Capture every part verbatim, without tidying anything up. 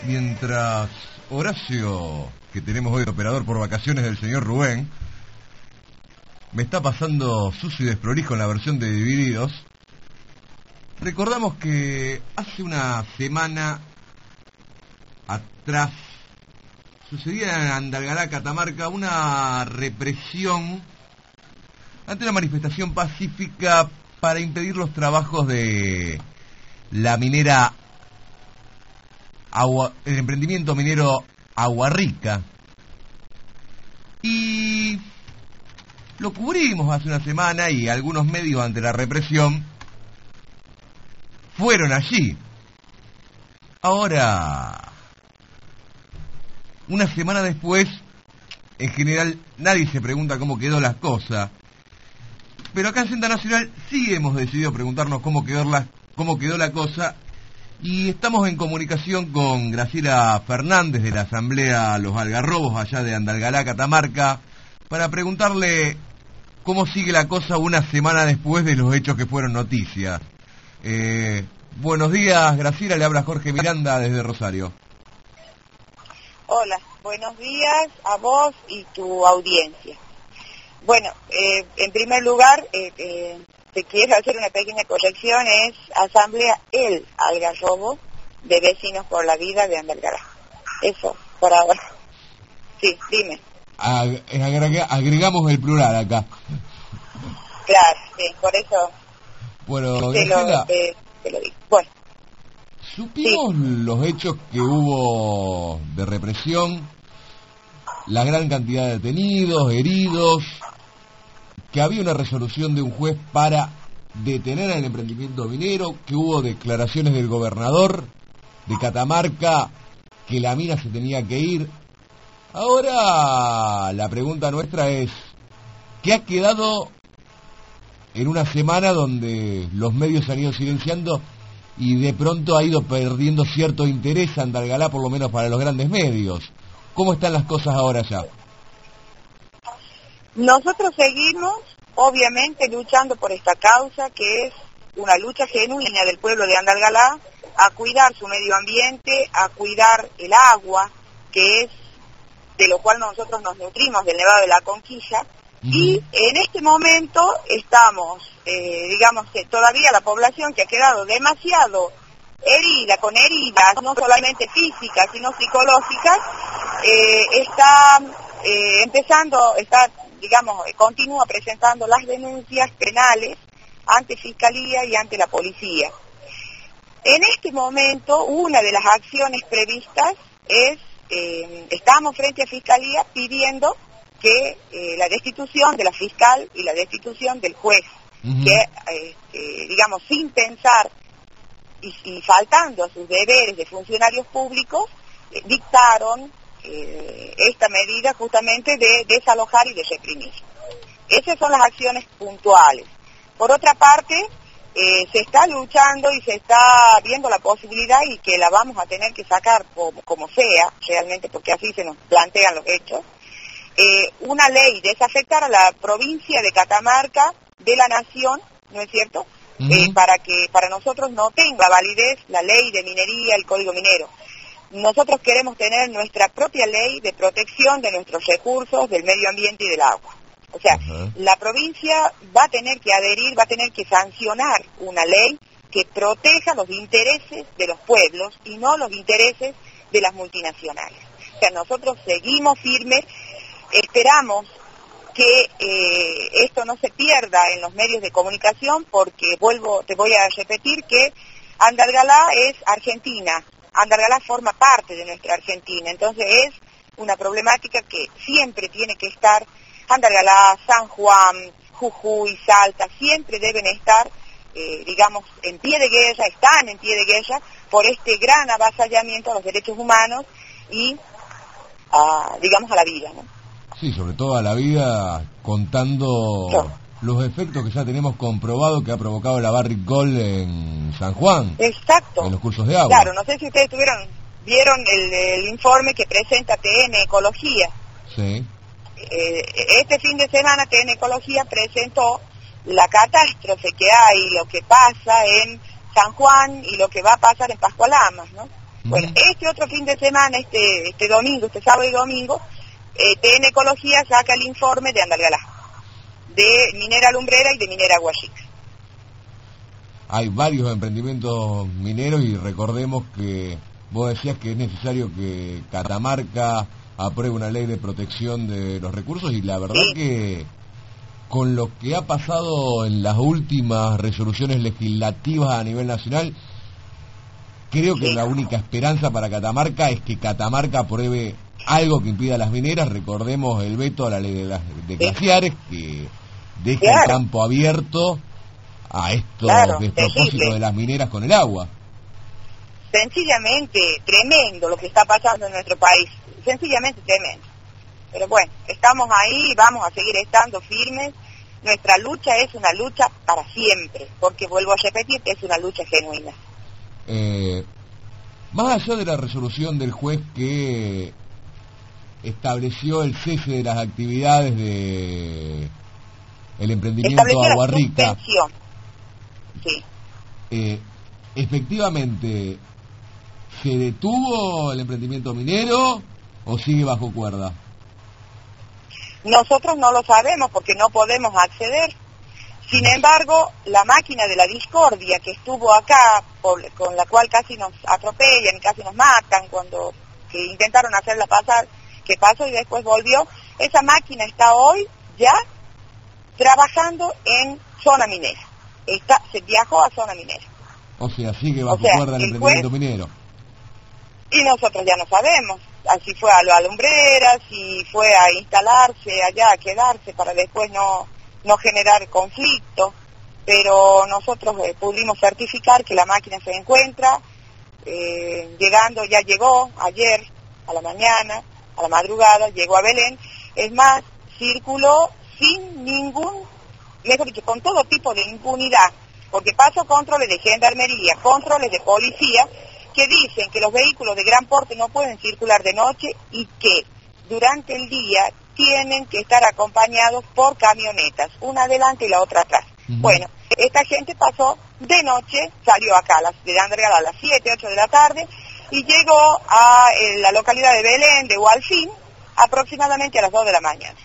Mientras Horacio, que tenemos hoy operador por vacaciones del señor Rubén, me está pasando sucio y desprolijo en la versión de Divididos, recordamos que hace una semana atrás sucedía en Andalgalá, Catamarca, una represión ante una manifestación pacífica para impedir los trabajos de la minera Agua, el emprendimiento minero Agua Rica. Y lo cubrimos hace una semana y algunos medios ante la represión fueron allí. Ahora, una semana después, en general nadie se pregunta cómo quedó la cosa, pero acá en Senda Nacional sí hemos decidido preguntarnos cómo quedó la, cómo quedó la cosa. Y estamos en comunicación con Graciela Fernández de la Asamblea Los Algarrobos, allá de Andalgalá, Catamarca, para preguntarle cómo sigue la cosa una semana después de los hechos que fueron noticia. Eh, buenos días, Graciela, le habla Jorge Miranda desde Rosario. Hola, buenos días a vos y tu audiencia. Bueno, eh, en primer lugar, eh, eh, te quiero hacer una pequeña corrección, es Asamblea El Algarrobo de Vecinos por la Vida de Andalgalá. Eso, por ahora. Sí, dime. Agrega, agregamos el plural acá. Claro, sí, por eso bueno, te, lo, te, te lo digo. Bueno. ¿Supimos sí. los hechos que hubo de represión? La gran cantidad de detenidos, heridos, que había una resolución de un juez para detener al emprendimiento minero, que hubo declaraciones del gobernador de Catamarca que la mina se tenía que ir. Ahora la pregunta nuestra es, ¿qué ha quedado en una semana donde los medios se han ido silenciando y de pronto ha ido perdiendo cierto interés Andalgalá, por lo menos para los grandes medios? ¿Cómo están las cosas ahora ya? Nosotros seguimos, obviamente, luchando por esta causa, que es una lucha genuina del pueblo de Andalgalá, a cuidar su medio ambiente, a cuidar el agua, que es de lo cual nosotros nos nutrimos del Nevado de la Conquilla, uh-huh. Y en este momento estamos, eh, digamos que todavía la población que ha quedado demasiado herida, con heridas, no solamente físicas, sino psicológicas, eh, está eh, empezando, está digamos, continúa presentando las denuncias penales ante Fiscalía y ante la Policía. En este momento, una de las acciones previstas es, eh, estamos frente a Fiscalía pidiendo que eh, la destitución de la fiscal y la destitución del juez, uh-huh. que, eh, eh, digamos, sin pensar y, y faltando a sus deberes de funcionarios públicos, eh, dictaron Eh, esta medida justamente de desalojar y de reprimir. Esas son las acciones puntuales. Por otra parte, eh, se está luchando y se está viendo la posibilidad, y que la vamos a tener que sacar como, como sea, realmente, porque así se nos plantean los hechos, eh, una ley desafectar a la provincia de Catamarca de la nación, ¿no es cierto?, uh-huh. eh, para que para nosotros no tenga validez la ley de minería, el código minero. Nosotros queremos tener nuestra propia ley de protección de nuestros recursos, del medio ambiente y del agua. O sea, uh-huh. la provincia va a tener que adherir, va a tener que sancionar una ley que proteja los intereses de los pueblos y no los intereses de las multinacionales. O sea, nosotros seguimos firmes, esperamos que eh, esto no se pierda en los medios de comunicación, porque vuelvo, te voy a repetir que Andalgalá es Argentina. Andalgalá forma parte de nuestra Argentina, entonces es una problemática que siempre tiene que estar. Andalgalá, San Juan, Jujuy, Salta, siempre deben estar, eh, digamos, en pie de guerra, están en pie de guerra por este gran avasallamiento a los derechos humanos y, a, digamos, a la vida, ¿no? Sí, sobre todo a la vida, contando no. los efectos que ya tenemos comprobado que ha provocado la Barrick Gold en San Juan. Exacto. En los cursos de agua. Claro, no sé si ustedes tuvieron, vieron el, el informe que presenta T N Ecología. Sí. Eh, este fin de semana T N Ecología presentó la catástrofe que hay, lo que pasa en San Juan y lo que va a pasar en Pascualamas, ¿no? Uh-huh. Bueno, este otro fin de semana, este este domingo, este sábado y domingo, eh, T N Ecología saca el informe de Andalgalá, de Minera Lumbrera y de Minera Guayica. Hay varios emprendimientos mineros y recordemos que vos decías que es necesario que Catamarca apruebe una ley de protección de los recursos y la verdad sí. que con lo que ha pasado en las últimas resoluciones legislativas a nivel nacional, creo que sí. la única esperanza para Catamarca es que Catamarca apruebe algo que impida a las mineras. Recordemos el veto a la ley de, las, de glaciares, que deja claro. el campo abierto a estos claro, despropósitos de las mineras con el agua. Sencillamente tremendo lo que está pasando en nuestro país, sencillamente tremendo. Pero bueno, estamos ahí, vamos a seguir estando firmes. Nuestra lucha es una lucha para siempre, porque vuelvo a repetir que es una lucha genuina. Eh, más allá de la resolución del juez que estableció el cese de las actividades de el emprendimiento Aguarrica, sí. eh, efectivamente, ¿se detuvo el emprendimiento minero o sigue bajo cuerda? Nosotros no lo sabemos porque no podemos acceder. Sin embargo, la máquina de la discordia que estuvo acá, por, con la cual casi nos atropellan, casi nos matan, cuando que intentaron hacerla pasar, que pasó y después volvió, esa máquina está hoy ya trabajando en zona minera. Está, se viajó a zona minera. O sea, sigue bajo o sea, cuerda el, el emprendimiento juez, minero. Y nosotros ya no sabemos. Así fue a la lumbrera, si fue a instalarse allá, a quedarse para después no, no generar conflicto, pero nosotros eh, pudimos certificar que la máquina se encuentra, eh, llegando, ya llegó ayer a la mañana, a la madrugada, llegó a Belén, es más, circuló sin ningún, mejor dicho, con todo tipo de impunidad, porque pasó controles de gendarmería, controles de policía, que dicen que los vehículos de gran porte no pueden circular de noche y que durante el día tienen que estar acompañados por camionetas, una adelante y la otra atrás. Uh-huh. Bueno, esta gente pasó de noche, salió acá a las, de Andalgalá a las siete, ocho de la tarde y llegó a eh, la localidad de Belén, de Hualfín, aproximadamente a las dos de la mañana.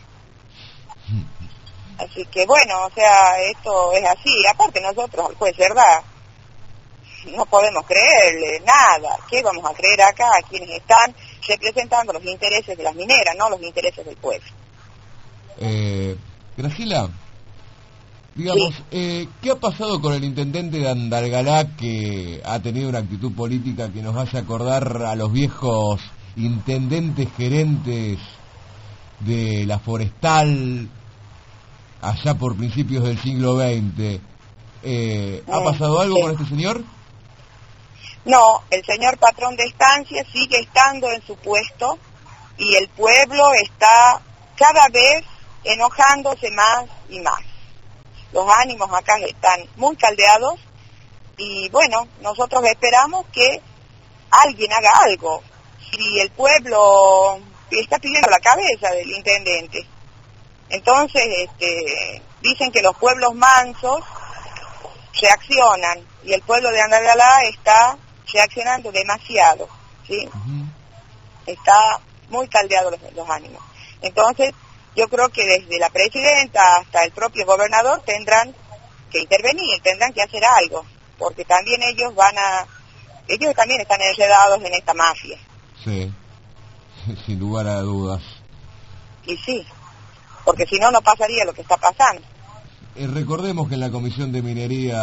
Así que bueno, o sea, esto es así. Aparte nosotros, al juez, ¿verdad? No podemos creerle nada. ¿Qué vamos a creer acá a quienes están representando los intereses de las mineras, no los intereses del pueblo? Eh, Graciela, digamos, sí. eh, ¿qué ha pasado con el intendente de Andalgalá que ha tenido una actitud política que nos hace acordar a los viejos intendentes gerentes de la Forestal allá por principios del siglo veinte? Eh, ¿Ha pasado algo sí. con este señor? No, el señor patrón de estancia sigue estando en su puesto y el pueblo está cada vez enojándose más y más. Los ánimos acá están muy caldeados y bueno, nosotros esperamos que alguien haga algo. Si el pueblo está pidiendo la cabeza del intendente, entonces este, dicen que los pueblos mansos reaccionan y el pueblo de Andalgalá está reaccionando demasiado, ¿sí? Uh-huh. Está muy caldeado los, los ánimos. Entonces, yo creo que desde la presidenta hasta el propio gobernador tendrán que intervenir, tendrán que hacer algo, porque también ellos van a, ellos también están enredados en esta mafia. Sí, sin lugar a dudas. Y sí, porque si no, no pasaría lo que está pasando. Eh, recordemos que en la Comisión de Minería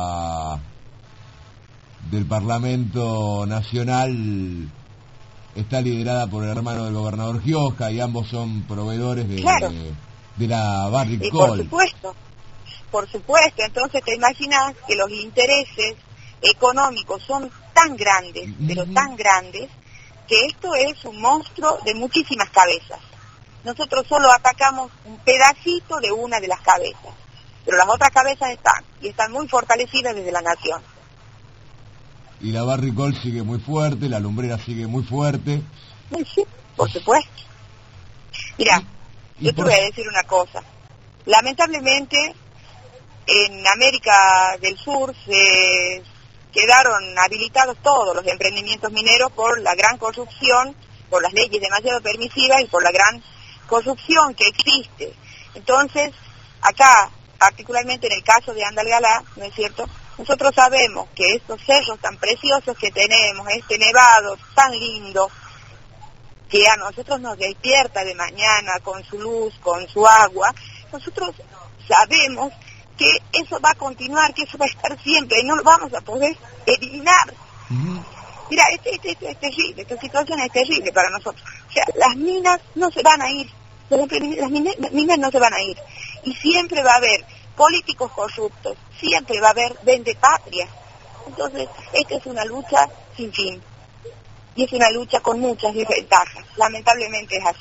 del Parlamento Nacional está liderada por el hermano del gobernador Gioja y ambos son proveedores de, claro. de, de la Barrick Gold. Por supuesto, por supuesto. Entonces te imaginas que los intereses económicos son tan grandes, mm-hmm. pero tan grandes, que esto es un monstruo de muchísimas cabezas. Nosotros solo atacamos un pedacito de una de las cabezas, pero las otras cabezas están, y están muy fortalecidas desde la nación. Y la Barrick Gold sigue muy fuerte, la lumbrera sigue muy fuerte. Sí, sí, por supuesto. Mira, y, y yo te por... voy a decir una cosa. Lamentablemente, en América del Sur se quedó quedaron habilitados todos los emprendimientos mineros por la gran corrupción, por las leyes demasiado permisivas y por la gran corrupción que existe. Entonces, acá, particularmente en el caso de Andalgalá, ¿no es cierto?, nosotros sabemos que estos cerros tan preciosos que tenemos, este nevado tan lindo, que a nosotros nos despierta de mañana con su luz, con su agua, nosotros sabemos que eso va a continuar, que eso va a estar siempre, y no lo vamos a poder eliminar. Uh-huh. Mira, este, este, este es terrible, esta situación es terrible para nosotros. O sea, las minas no se van a ir, las minas, las minas no se van a ir, y siempre va a haber políticos corruptos, siempre va a haber vendepatria. Entonces, esta es una lucha sin fin, y es una lucha con muchas desventajas, lamentablemente es así.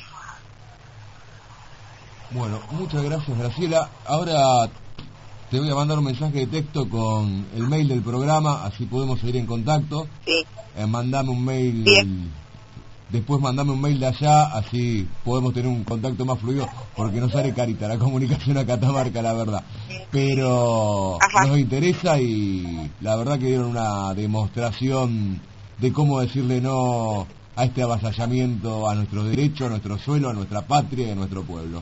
Bueno, muchas gracias, Graciela. Ahora te voy a mandar un mensaje de texto con el mail del programa, así podemos seguir en contacto. Sí. Eh, mandame un mail, Bien. Después mandame un mail de allá, así podemos tener un contacto más fluido, porque no sale carita la comunicación a Catamarca, la verdad. Pero Ajá. nos interesa y la verdad que dieron una demostración de cómo decirle no a este avasallamiento a nuestros derechos, a nuestro suelo, a nuestra patria y a nuestro pueblo.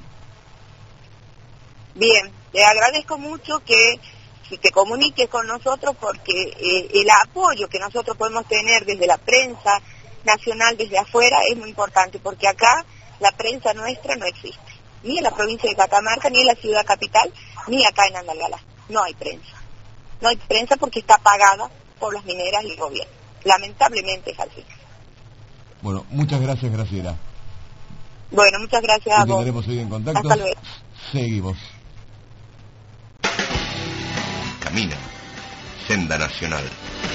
Bien, le agradezco mucho que si te comuniques con nosotros, porque eh, el apoyo que nosotros podemos tener desde la prensa nacional, desde afuera, es muy importante, porque acá la prensa nuestra no existe, ni en la provincia de Catamarca, ni en la ciudad capital, ni acá en Andalgalá. No hay prensa. No hay prensa porque está pagada por las mineras y el gobierno. Lamentablemente es así. Bueno, muchas gracias, Graciela. Bueno, muchas gracias a vos. Intentaremos seguir en contacto. Hasta luego. Seguimos. Camina, Senda Nacional.